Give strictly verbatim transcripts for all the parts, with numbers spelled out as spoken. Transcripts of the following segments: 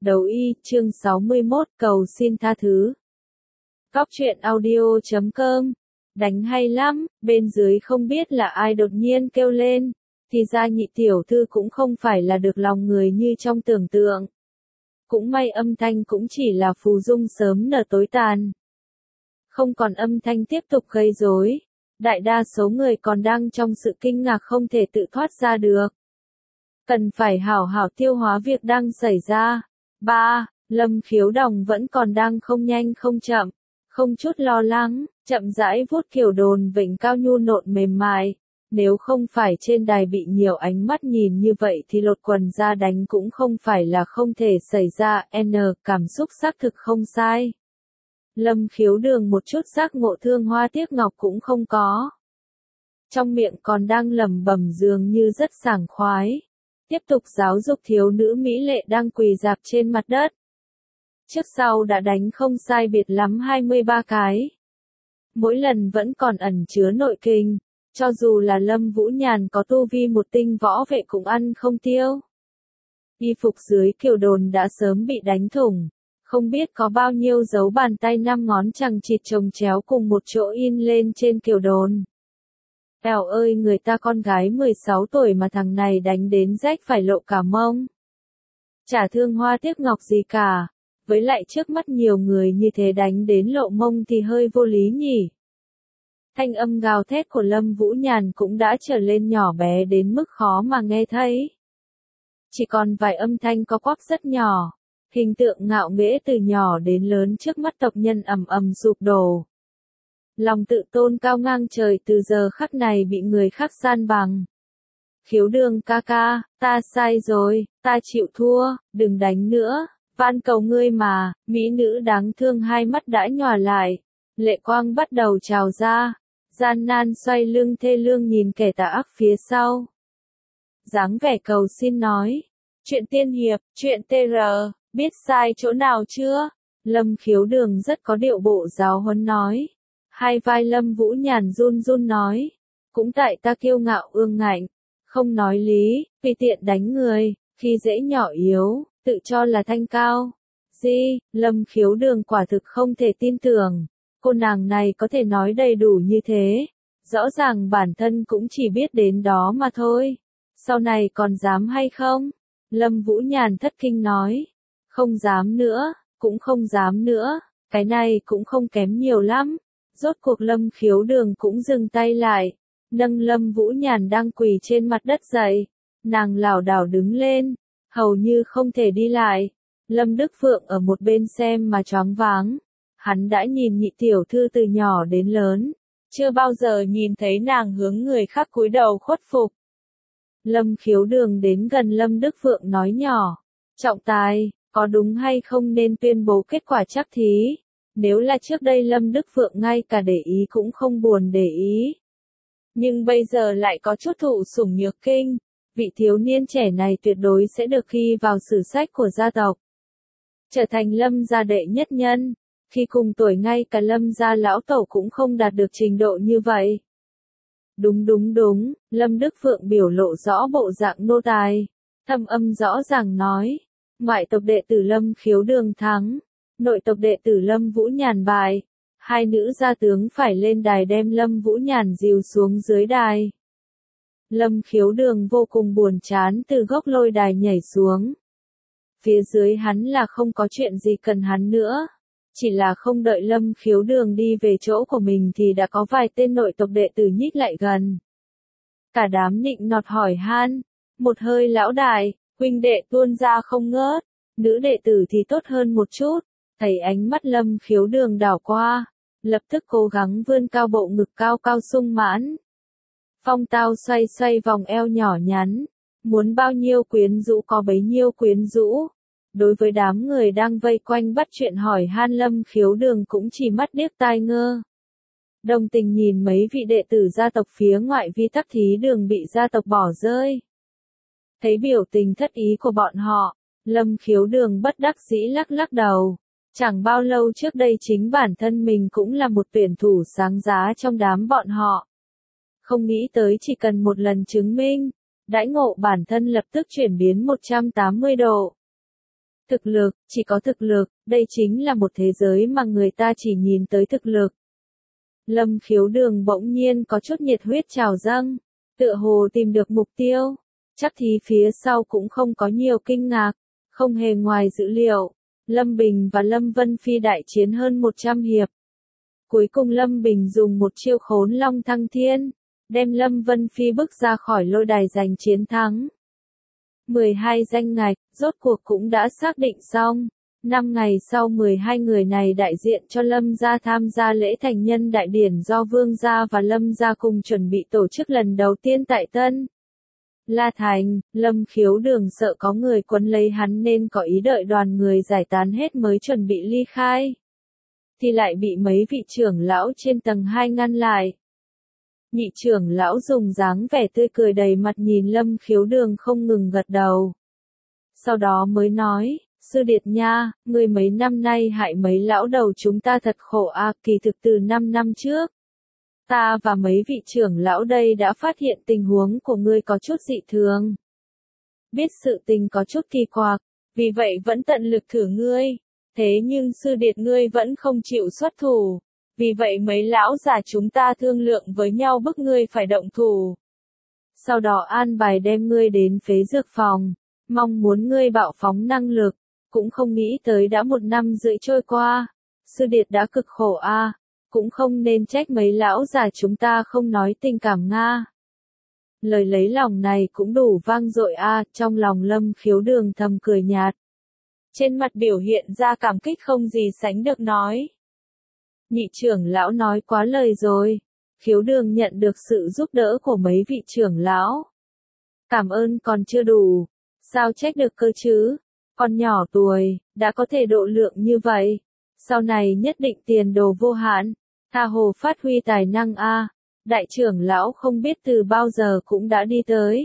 Đấu y, chương sáu mươi mốt, cầu xin tha thứ. Cóc truyện audio chấm com. Đánh hay lắm, bên dưới không biết là ai đột nhiên kêu lên. Thì ra nhị tiểu thư cũng không phải là được lòng người như trong tưởng tượng. Cũng may âm thanh cũng chỉ là phù dung sớm nở tối tàn. Không còn âm thanh tiếp tục gây rối. Đại đa số người còn đang trong sự kinh ngạc không thể tự thoát ra được. Cần phải hảo hảo tiêu hóa việc đang xảy ra. ba. Lâm Khiếu Đồng vẫn còn đang không nhanh không chậm, không chút lo lắng, chậm rãi vuốt kiểu đồn vịnh cao nhu nộn mềm mại. Nếu không phải trên đài bị nhiều ánh mắt nhìn như vậy thì lột quần ra đánh cũng không phải là không thể xảy ra. N. Cảm xúc xác thực không sai. Lâm Khiếu Đường một chút giác ngộ thương hoa tiếc ngọc cũng không có. Trong miệng còn đang lẩm bẩm dường như rất sảng khoái. Tiếp tục giáo dục thiếu nữ mỹ lệ đang quỳ rạp trên mặt đất. Trước sau đã đánh không sai biệt lắm hai mươi ba cái. Mỗi lần vẫn còn ẩn chứa nội kinh, cho dù là Lâm Vũ Nhàn có tu vi một tinh võ vệ cũng ăn không tiêu. Y phục dưới kiều đồn đã sớm bị đánh thủng, không biết có bao nhiêu dấu bàn tay năm ngón chằng chịt chồng chéo cùng một chỗ in lên trên kiều đồn. Eo ơi, người ta con gái mười sáu tuổi mà thằng này đánh đến rách phải lộ cả mông. Chả thương hoa tiếc ngọc gì cả, với lại trước mắt nhiều người như thế đánh đến lộ mông thì hơi vô lý nhỉ. Thanh âm gào thét của Lâm Vũ Nhàn cũng đã trở lên nhỏ bé đến mức khó mà nghe thấy. Chỉ còn vài âm thanh có quắp rất nhỏ, hình tượng ngạo nghễ từ nhỏ đến lớn trước mắt tộc nhân ầm ầm sụp đổ. Lòng tự tôn cao ngang trời từ giờ khắc này bị người khác san bằng. Khiếu Đường ca ca, ta sai rồi, ta chịu thua, đừng đánh nữa, van cầu ngươi mà. Mỹ nữ đáng thương hai mắt đã nhòa lại, lệ quang bắt đầu trào ra, gian nan xoay lưng thê lương nhìn kẻ tà ác phía sau. Dáng vẻ cầu xin nói, chuyện tiên hiệp, chuyện tê rờ, biết sai chỗ nào chưa? Lâm Khiếu Đường rất có điệu bộ giáo huấn nói. Hai vai Lâm Vũ Nhàn run run nói, cũng tại ta kiêu ngạo ương ngạnh, không nói lý, tùy tiện đánh người, khi dễ nhỏ yếu, tự cho là thanh cao. Gì? Lâm Khiếu Đường quả thực không thể tin tưởng, cô nàng này có thể nói đầy đủ như thế, rõ ràng bản thân cũng chỉ biết đến đó mà thôi, sau này còn dám hay không? Lâm Vũ Nhàn thất kinh nói, không dám nữa, cũng không dám nữa, cái này cũng không kém nhiều lắm. Rốt cuộc Lâm Khiếu Đường cũng dừng tay lại, nâng Lâm Vũ Nhàn đang quỳ trên mặt đất dậy, nàng lảo đảo đứng lên, hầu như không thể đi lại. Lâm Đức Phượng ở một bên xem mà choáng váng, hắn đã nhìn nhị tiểu thư từ nhỏ đến lớn, chưa bao giờ nhìn thấy nàng hướng người khác cúi đầu khuất phục. Lâm Khiếu Đường đến gần Lâm Đức Phượng nói nhỏ, trọng tài, có đúng hay không nên tuyên bố kết quả trắc thí? Nếu là trước đây Lâm Đức Phượng ngay cả để ý cũng không buồn để ý. Nhưng bây giờ lại có chút thụ sủng nhược kinh, vị thiếu niên trẻ này tuyệt đối sẽ được ghi vào sử sách của gia tộc. Trở thành Lâm gia đệ nhất nhân, khi cùng tuổi ngay cả Lâm gia lão tẩu cũng không đạt được trình độ như vậy. Đúng đúng đúng, Lâm Đức Phượng biểu lộ rõ bộ dạng nô tài, thâm âm rõ ràng nói, ngoại tộc đệ tử Lâm Khiếu Đường thắng. Nội tộc đệ tử Lâm Vũ Nhàn bại, hai nữ gia tướng phải lên đài đem Lâm Vũ Nhàn dìu xuống dưới đài. Lâm Khiếu Đường vô cùng buồn chán từ gốc lôi đài nhảy xuống. Phía dưới hắn là không có chuyện gì cần hắn nữa, chỉ là không đợi Lâm Khiếu Đường đi về chỗ của mình thì đã có vài tên nội tộc đệ tử nhích lại gần. Cả đám nịnh nọt hỏi han, một hơi lão đại, huynh đệ tuôn ra không ngớt, nữ đệ tử thì tốt hơn một chút. Thấy ánh mắt Lâm Khiếu Đường đảo qua, lập tức cố gắng vươn cao bộ ngực cao cao sung mãn. Phong tao xoay xoay vòng eo nhỏ nhắn, muốn bao nhiêu quyến rũ có bấy nhiêu quyến rũ. Đối với đám người đang vây quanh bắt chuyện hỏi han Lâm Khiếu Đường cũng chỉ mắt điếc tai ngơ. Đồng tình nhìn mấy vị đệ tử gia tộc phía ngoại vi Tắc Thí Đường bị gia tộc bỏ rơi. Thấy biểu tình thất ý của bọn họ, Lâm Khiếu Đường bất đắc dĩ lắc lắc đầu. Chẳng bao lâu trước đây chính bản thân mình cũng là một tuyển thủ sáng giá trong đám bọn họ. Không nghĩ tới chỉ cần một lần chứng minh, đãi ngộ bản thân lập tức chuyển biến một trăm tám mươi độ. Thực lực, chỉ có thực lực, đây chính là một thế giới mà người ta chỉ nhìn tới thực lực. Lâm Khiếu Đường bỗng nhiên có chút nhiệt huyết trào dâng, tựa hồ tìm được mục tiêu, chắc thì phía sau cũng không có nhiều kinh ngạc, không hề ngoài dữ liệu. Lâm Bình và Lâm Vân Phi đại chiến hơn một trăm hiệp. Cuối cùng Lâm Bình dùng một chiêu khốn long thăng thiên, đem Lâm Vân Phi bức ra khỏi lôi đài giành chiến thắng. mười hai danh ngạch, rốt cuộc cũng đã xác định xong. năm ngày sau mười hai người này đại diện cho Lâm gia tham gia lễ thành nhân đại điển do Vương gia và Lâm gia cùng chuẩn bị tổ chức lần đầu tiên tại Tân La Thành. Lâm Khiếu Đường sợ có người quấn lấy hắn nên có ý đợi đoàn người giải tán hết mới chuẩn bị ly khai. Thì lại bị mấy vị trưởng lão trên tầng hai ngăn lại. Nhị trưởng lão dùng dáng vẻ tươi cười đầy mặt nhìn Lâm Khiếu Đường không ngừng gật đầu. Sau đó mới nói, sư điệt nha, ngươi mấy năm nay hại mấy lão đầu chúng ta thật khổ a, kỳ thực từ năm năm trước. Ta và mấy vị trưởng lão đây đã phát hiện tình huống của ngươi có chút dị thường. Biết sự tình có chút kỳ quặc, vì vậy vẫn tận lực thử ngươi. Thế nhưng sư điệt ngươi vẫn không chịu xuất thủ. Vì vậy mấy lão già chúng ta thương lượng với nhau bức ngươi phải động thủ. Sau đó an bài đem ngươi đến phế dược phòng, mong muốn ngươi bạo phóng năng lực, cũng không nghĩ tới đã một năm rưỡi trôi qua. Sư điệt đã cực khổ a, à, cũng không nên trách mấy lão già chúng ta không nói tình cảm Nga. Lời lấy lòng này cũng đủ vang dội a, à, trong lòng Lâm Khiếu Đường thầm cười nhạt. Trên mặt biểu hiện ra cảm kích không gì sánh được nói. Nhị trưởng lão nói quá lời rồi. Khiếu Đường nhận được sự giúp đỡ của mấy vị trưởng lão. Cảm ơn còn chưa đủ. Sao trách được cơ chứ? Con nhỏ tuổi, đã có thể độ lượng như vậy. Sau này nhất định tiền đồ vô hạn. Tha hồ phát huy tài năng a. Đại trưởng lão không biết từ bao giờ cũng đã đi tới.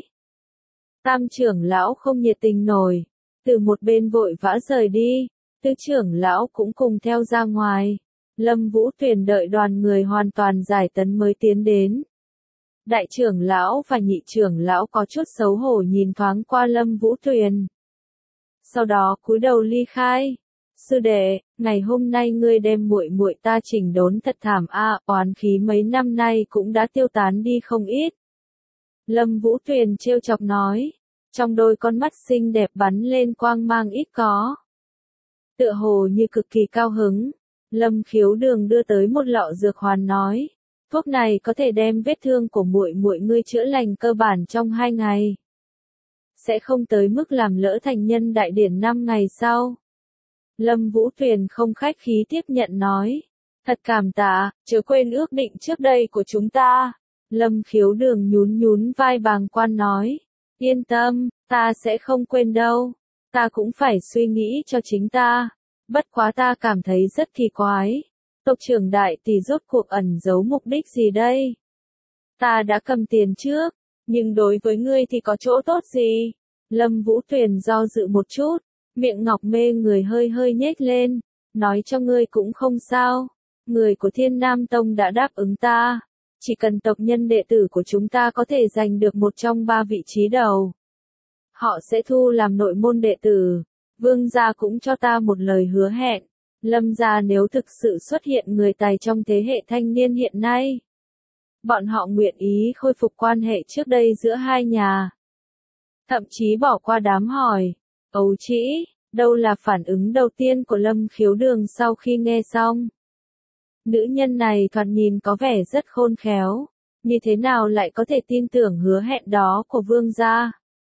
Tam trưởng lão không nhiệt tình nổi. Từ một bên vội vã rời đi. Tứ trưởng lão cũng cùng theo ra ngoài. Lâm Vũ Tuyền đợi đoàn người hoàn toàn giải tấn mới tiến đến. Đại trưởng lão và nhị trưởng lão có chút xấu hổ nhìn thoáng qua Lâm Vũ Tuyền. Sau đó cúi đầu ly khai. Sư đệ, ngày hôm nay ngươi đem muội muội ta chỉnh đốn thật thảm a, oán khí mấy năm nay cũng đã tiêu tán đi không ít. Lâm Vũ Tuyền trêu chọc nói, trong đôi con mắt xinh đẹp bắn lên quang mang ít có. Tựa hồ như cực kỳ cao hứng. Lâm Khiếu Đường đưa tới một lọ dược hoàn nói, thuốc này có thể đem vết thương của muội muội ngươi chữa lành cơ bản trong hai ngày. Sẽ không tới mức làm lỡ thành nhân đại điển năm ngày sau. Lâm Vũ Tuyền không khách khí tiếp nhận nói, thật cảm tạ, chớ quên ước định trước đây của chúng ta. Lâm Khiếu Đường nhún nhún vai bàng quan nói, yên tâm, ta sẽ không quên đâu, ta cũng phải suy nghĩ cho chính ta. Bất quá ta cảm thấy rất kỳ quái. Tộc trưởng đại tỷ rốt cuộc ẩn giấu mục đích gì đây? Ta đã cầm tiền trước, nhưng đối với ngươi thì có chỗ tốt gì? Lâm Vũ Tuyền do dự một chút, miệng ngọc mê người hơi hơi nhếch lên, nói cho ngươi cũng không sao. Người của Thiên Nam Tông đã đáp ứng ta. Chỉ cần tộc nhân đệ tử của chúng ta có thể giành được một trong ba vị trí đầu. Họ sẽ thu làm nội môn đệ tử. Vương gia cũng cho ta một lời hứa hẹn. Lâm gia nếu thực sự xuất hiện người tài trong thế hệ thanh niên hiện nay. Bọn họ nguyện ý khôi phục quan hệ trước đây giữa hai nhà. Thậm chí bỏ qua đám hỏi. Ấu trĩ, đâu là phản ứng đầu tiên của Lâm Khiếu Đường sau khi nghe xong. Nữ nhân này thoạt nhìn có vẻ rất khôn khéo. Như thế nào lại có thể tin tưởng hứa hẹn đó của vương gia?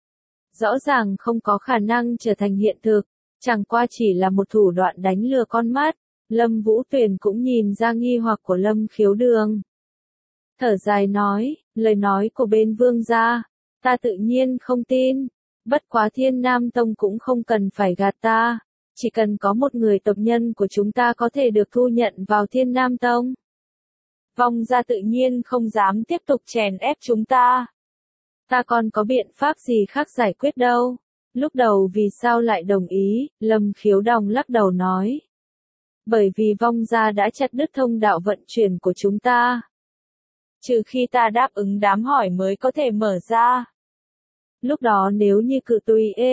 Rõ ràng không có khả năng trở thành hiện thực, chẳng qua chỉ là một thủ đoạn đánh lừa con mắt. Lâm Vũ Tuyền cũng nhìn ra nghi hoặc của Lâm Khiếu Đường. Thở dài nói, lời nói của bên vương gia, ta tự nhiên không tin. Bất quá Thiên Nam Tông cũng không cần phải gạt ta. Chỉ cần có một người tộc nhân của chúng ta có thể được thu nhận vào Thiên Nam Tông. Vong gia tự nhiên không dám tiếp tục chèn ép chúng ta. Ta còn có biện pháp gì khác giải quyết đâu. Lúc đầu vì sao lại đồng ý, Lâm Khiếu Đồng lắc đầu nói. Bởi vì vong gia đã chặt đứt thông đạo vận chuyển của chúng ta. Trừ khi ta đáp ứng đám hỏi mới có thể mở ra. Lúc đó nếu như cự tùy ê,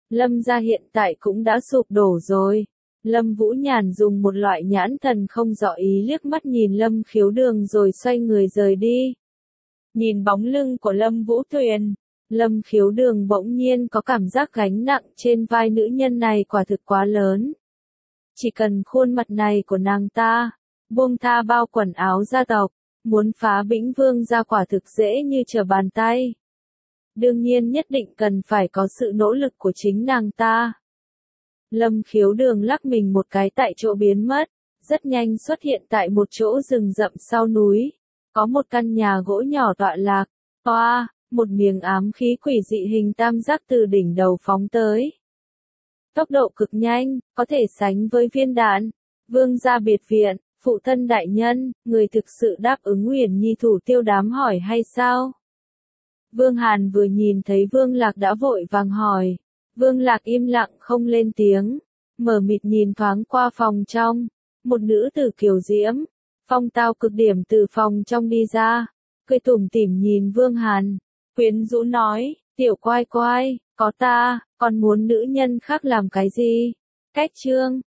Lâm gia hiện tại cũng đã sụp đổ rồi. Lâm Vũ Nhàn dùng một loại nhãn thần không rõ ý liếc mắt nhìn Lâm Khiếu Đường rồi xoay người rời đi. Nhìn bóng lưng của Lâm Vũ Tuyền, Lâm Khiếu Đường bỗng nhiên có cảm giác gánh nặng trên vai nữ nhân này quả thực quá lớn. Chỉ cần khuôn mặt này của nàng ta, buông tha bao quần áo gia tộc, muốn phá Bĩnh Vương gia quả thực dễ như trở bàn tay. Đương nhiên nhất định cần phải có sự nỗ lực của chính nàng ta. Lâm Khiếu Đường lắc mình một cái tại chỗ biến mất, rất nhanh xuất hiện tại một chỗ rừng rậm sau núi. Có một căn nhà gỗ nhỏ tọa lạc, toa, một miếng ám khí quỷ dị hình tam giác từ đỉnh đầu phóng tới. Tốc độ cực nhanh, có thể sánh với viên đạn. Vương gia biệt viện, phụ thân đại nhân, người thực sự đáp ứng Uyển Nhi thủ tiêu đám hỏi hay sao? Vương Hàn vừa nhìn thấy Vương Lạc đã vội vàng hỏi. Vương Lạc im lặng không lên tiếng, mờ mịt nhìn thoáng qua phòng trong. Một nữ tử kiều diễm, phong tao cực điểm từ phòng trong đi ra, cười tủm tỉm nhìn Vương Hàn, quyến rũ nói, tiểu quai quai, có ta, còn muốn nữ nhân khác làm cái gì? Cách chương